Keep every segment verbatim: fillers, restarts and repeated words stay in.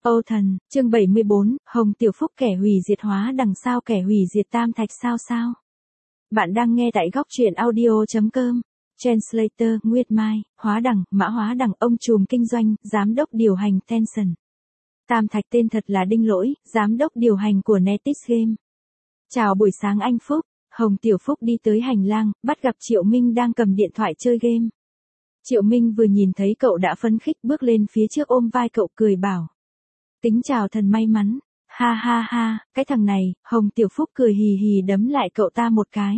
Âu Thần, chương bảy mươi bốn, Hồng Tiểu Phúc kẻ hủy diệt hóa đằng sao kẻ hủy diệt tam thạch sao sao. Bạn đang nghe tại góc truyện audio.com. Translator, Nguyệt Mai, hóa đằng, Mã Hóa Đằng, ông trùm kinh doanh, giám đốc điều hành Tencent. Tam thạch tên thật là Đinh Lỗi, giám đốc điều hành của Netics Game. Chào buổi sáng anh Phúc. Hồng Tiểu Phúc đi tới hành lang, bắt gặp Triệu Minh đang cầm điện thoại chơi game. Triệu Minh vừa nhìn thấy cậu đã phấn khích bước lên phía trước ôm vai cậu cười bảo. Tính chào thần may mắn. Ha ha ha, cái thằng này, Hồng Tiểu Phúc cười hì hì đấm lại cậu ta một cái.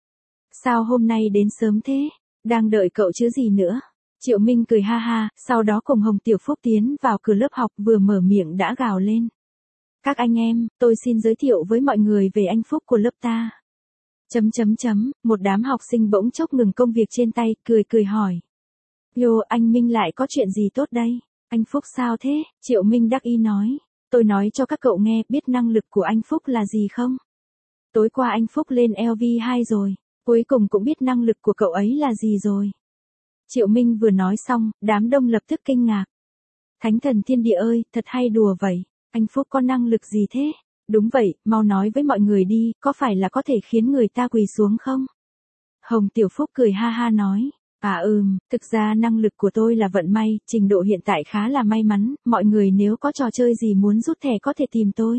Sao hôm nay đến sớm thế? Đang đợi cậu chứ gì nữa? Triệu Minh cười ha ha, sau đó cùng Hồng Tiểu Phúc tiến vào cửa lớp học vừa mở miệng đã gào lên. Các anh em, tôi xin giới thiệu với mọi người về anh Phúc của lớp ta. Chấm chấm chấm, một đám học sinh bỗng chốc ngừng công việc trên tay, cười cười hỏi. Yo, anh Minh lại có chuyện gì tốt đây? Anh Phúc sao thế? Triệu Minh đắc ý nói. Tôi nói cho các cậu nghe biết năng lực của anh Phúc là gì không? Tối qua anh Phúc lên L V hai rồi, cuối cùng cũng biết năng lực của cậu ấy là gì rồi. Triệu Minh vừa nói xong, đám đông lập tức kinh ngạc. Thánh thần thiên địa ơi, thật hay đùa vậy, anh Phúc có năng lực gì thế? Đúng vậy, mau nói với mọi người đi, có phải là có thể khiến người ta quỳ xuống không? Hồng Tiểu Phúc cười ha ha nói. À ừm, thực ra năng lực của tôi là vận may, trình độ hiện tại khá là may mắn, mọi người nếu có trò chơi gì muốn rút thẻ có thể tìm tôi.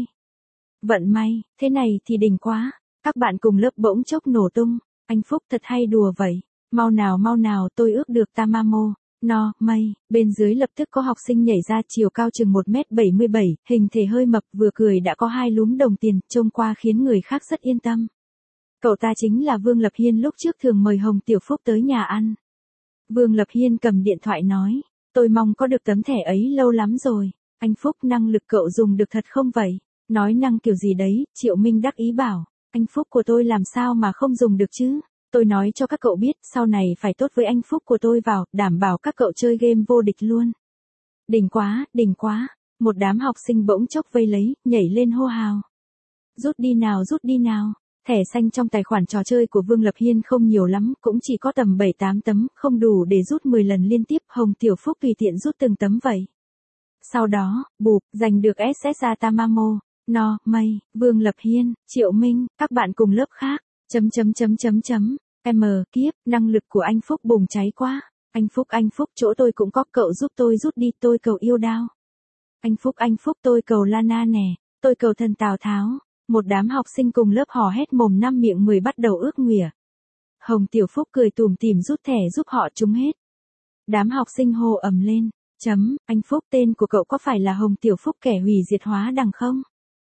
Vận may, thế này thì đỉnh quá, các bạn cùng lớp bỗng chốc nổ tung, anh Phúc thật hay đùa vậy, mau nào mau nào tôi ước được Tamamo, no, mây, bên dưới lập tức có học sinh nhảy ra chiều cao chừng một mét bảy mươi bảy, hình thể hơi mập vừa cười đã có hai lúm đồng tiền, trông qua khiến người khác rất yên tâm. Cậu ta chính là Vương Lập Hiên lúc trước thường mời Hồng Tiểu Phúc tới nhà ăn. Vương Lập Hiên cầm điện thoại nói, tôi mong có được tấm thẻ ấy lâu lắm rồi, anh Phúc năng lực cậu dùng được thật không vậy? Nói năng kiểu gì đấy, Triệu Minh đắc ý bảo, anh Phúc của tôi làm sao mà không dùng được chứ? Tôi nói cho các cậu biết, sau này phải tốt với anh Phúc của tôi vào, đảm bảo các cậu chơi game vô địch luôn. Đỉnh quá, đỉnh quá, một đám học sinh bỗng chốc vây lấy, nhảy lên hô hào. Rút đi nào rút đi nào. Thẻ xanh trong tài khoản trò chơi của Vương Lập Hiên không nhiều lắm, cũng chỉ có tầm bảy tám tấm, không đủ để rút mười lần liên tiếp, Hồng Tiểu Phúc tùy tiện rút từng tấm vậy. Sau đó, bụp, giành được ét ét a Tamamo, no, mây, Vương Lập Hiên, Triệu Minh, các bạn cùng lớp khác, chấm chấm chấm chấm chấm, m, kiếp, năng lực của anh Phúc bùng cháy quá, anh Phúc anh Phúc chỗ tôi cũng có, cậu giúp tôi rút đi, tôi cầu yêu đao. Anh Phúc anh Phúc tôi cầu Lana nè, tôi cầu thần Tào Tháo. Một đám học sinh cùng lớp hò hét mồm năm miệng mười bắt đầu ước nguyện. Hồng Tiểu Phúc cười tủm tỉm rút thẻ giúp họ trúng hết. Đám học sinh hô ầm lên. Chấm, anh Phúc tên của cậu có phải là Hồng Tiểu Phúc kẻ hủy diệt hóa đằng không?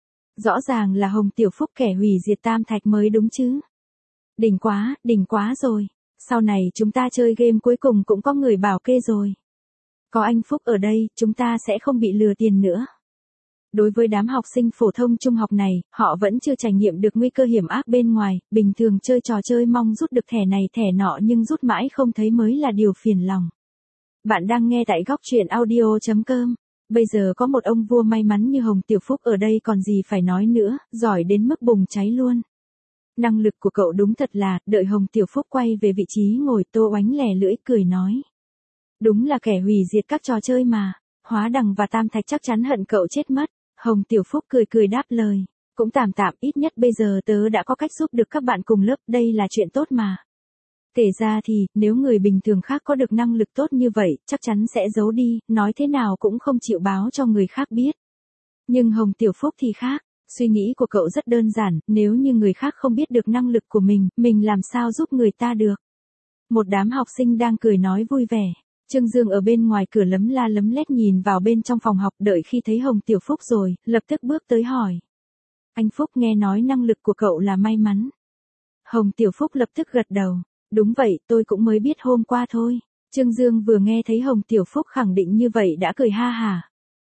Rõ ràng là Hồng Tiểu Phúc kẻ hủy diệt tam thạch mới đúng chứ. Đỉnh quá, đỉnh quá rồi. Sau này chúng ta chơi game cuối cùng cũng có người bảo kê rồi. Có anh Phúc ở đây, chúng ta sẽ không bị lừa tiền nữa. Đối với đám học sinh phổ thông trung học này, họ vẫn chưa trải nghiệm được nguy cơ hiểm ác bên ngoài, bình thường chơi trò chơi mong rút được thẻ này thẻ nọ nhưng rút mãi không thấy mới là điều phiền lòng. Bạn đang nghe tại góc truyện audio.com. Bây giờ có một ông vua may mắn như Hồng Tiểu Phúc ở đây còn gì phải nói nữa, giỏi đến mức bùng cháy luôn. Năng lực của cậu đúng thật là, đợi Hồng Tiểu Phúc quay về vị trí ngồi Tô Oánh lè lưỡi cười nói. Đúng là kẻ hủy diệt các trò chơi mà, Hóa Đằng và Tam Thạch chắc chắn hận cậu chết mất. Hồng Tiểu Phúc cười cười đáp lời, cũng tạm tạm, ít nhất bây giờ tớ đã có cách giúp được các bạn cùng lớp, đây là chuyện tốt mà. Kể ra thì, nếu người bình thường khác có được năng lực tốt như vậy, chắc chắn sẽ giấu đi, nói thế nào cũng không chịu báo cho người khác biết. Nhưng Hồng Tiểu Phúc thì khác, suy nghĩ của cậu rất đơn giản, nếu như người khác không biết được năng lực của mình, mình làm sao giúp người ta được. Một đám học sinh đang cười nói vui vẻ. Trương Dương ở bên ngoài cửa lấm la lấm lét nhìn vào bên trong phòng học đợi khi thấy Hồng Tiểu Phúc rồi, lập tức bước tới hỏi. Anh Phúc nghe nói năng lực của cậu là may mắn. Hồng Tiểu Phúc lập tức gật đầu. Đúng vậy, tôi cũng mới biết hôm qua thôi. Trương Dương vừa nghe thấy Hồng Tiểu Phúc khẳng định như vậy đã cười ha hả.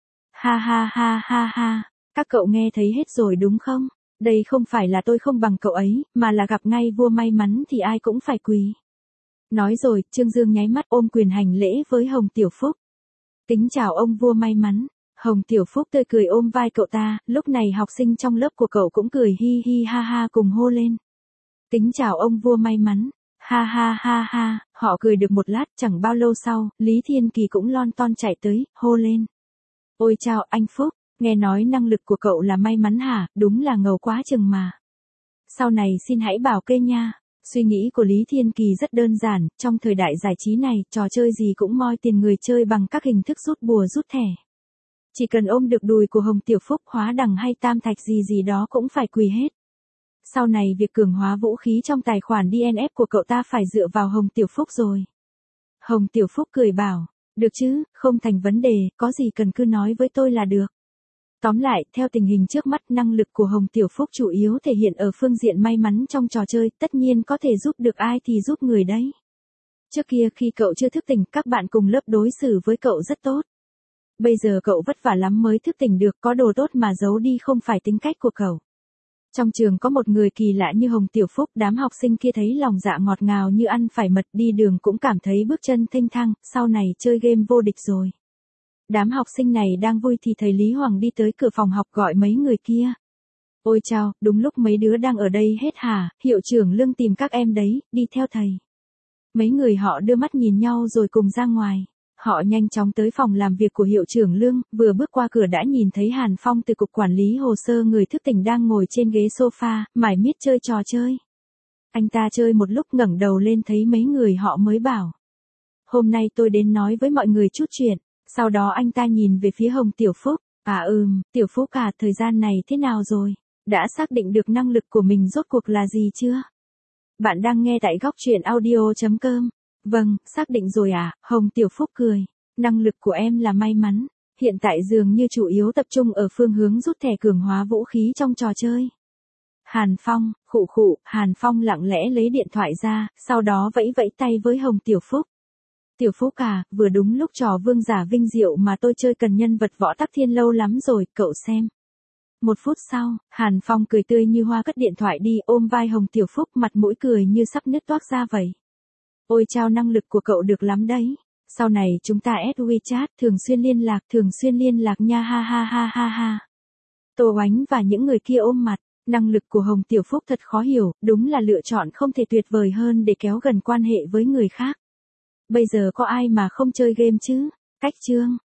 Ha ha ha ha ha, các cậu nghe thấy hết rồi đúng không? Đây không phải là tôi không bằng cậu ấy, mà là gặp ngay vua may mắn thì ai cũng phải quỳ. Nói rồi, Trương Dương nháy mắt ôm quyền hành lễ với Hồng Tiểu Phúc. Tính chào ông vua may mắn. Hồng Tiểu Phúc tươi cười ôm vai cậu ta, lúc này học sinh trong lớp của cậu cũng cười hi hi ha ha cùng hô lên. Tính chào ông vua may mắn. Ha ha ha ha, họ cười được một lát, chẳng bao lâu sau, Lý Thiên Kỳ cũng lon ton chạy tới, hô lên. Ôi chào anh Phúc, Nghe nói năng lực của cậu là may mắn hả, đúng là ngầu quá chừng mà. Sau này xin hãy bảo kê nha. Suy nghĩ của Lý Thiên Kỳ rất đơn giản, trong thời đại giải trí này, trò chơi gì cũng moi tiền người chơi bằng các hình thức rút bùa rút thẻ. Chỉ cần ôm được đùi của Hồng Tiểu Phúc, Hóa Đằng hay Tam Thạch gì gì đó cũng phải quỳ hết. Sau này việc cường hóa vũ khí trong tài khoản đê en ép của cậu ta phải dựa vào Hồng Tiểu Phúc rồi. Hồng Tiểu Phúc cười bảo, được chứ, không thành vấn đề, có gì cần cứ nói với tôi là được. Tóm lại, theo tình hình trước mắt, năng lực của Hồng Tiểu Phúc chủ yếu thể hiện ở phương diện may mắn trong trò chơi, tất nhiên có thể giúp được ai thì giúp người đấy. Trước kia khi cậu chưa thức tỉnh, các bạn cùng lớp đối xử với cậu rất tốt. Bây giờ cậu vất vả lắm mới thức tỉnh được, có đồ tốt mà giấu đi không phải tính cách của cậu. Trong trường có một người kỳ lạ như Hồng Tiểu Phúc, đám học sinh kia thấy lòng dạ ngọt ngào như ăn phải mật, đi đường cũng cảm thấy bước chân thênh thang, sau này chơi game vô địch rồi. Đám học sinh này đang vui thì thầy Lý Hoàng đi tới cửa phòng học gọi mấy người kia. Ôi chao, đúng lúc mấy đứa đang ở đây hết hả, hiệu trưởng Lương tìm các em đấy, đi theo thầy. Mấy người họ đưa mắt nhìn nhau rồi cùng ra ngoài. Họ nhanh chóng tới phòng làm việc của hiệu trưởng Lương, vừa bước qua cửa đã nhìn thấy Hàn Phong từ cục quản lý hồ sơ người thức tỉnh đang ngồi trên ghế sofa, mải miết chơi trò chơi. Anh ta chơi một lúc ngẩng đầu lên thấy mấy người họ mới bảo. Hôm nay tôi đến nói với mọi người chút chuyện. Sau đó anh ta nhìn về phía Hồng Tiểu Phúc. À ừm, Tiểu Phúc à, thời gian này thế nào rồi? Đã xác định được năng lực của mình rốt cuộc là gì chưa? Bạn đang nghe tại góc truyện audio chấm com. Vâng, xác định rồi à, Hồng Tiểu Phúc cười. Năng lực của em là may mắn. Hiện tại dường như chủ yếu tập trung ở phương hướng rút thẻ cường hóa vũ khí trong trò chơi. Hàn Phong, khụ khụ, Hàn Phong lặng lẽ lấy điện thoại ra, sau đó vẫy vẫy tay với Hồng Tiểu Phúc. Tiểu Phúc à, vừa đúng lúc trò vương giả vinh diệu mà tôi chơi cần nhân vật Võ Tắc Thiên lâu lắm rồi, cậu xem. Một phút sau, Hàn Phong cười tươi như hoa cất điện thoại đi, ôm vai Hồng Tiểu Phúc, mặt mũi cười như sắp nứt toác ra vậy. Ôi chao, năng lực của cậu được lắm đấy. Sau này chúng ta add WeChat, thường xuyên liên lạc, thường xuyên liên lạc nha, ha ha ha ha ha. Tô Oánh và những người kia ôm mặt, năng lực của Hồng Tiểu Phúc thật khó hiểu, đúng là lựa chọn không thể tuyệt vời hơn để kéo gần quan hệ với người khác. Bây giờ có ai mà không chơi game chứ? Cách chương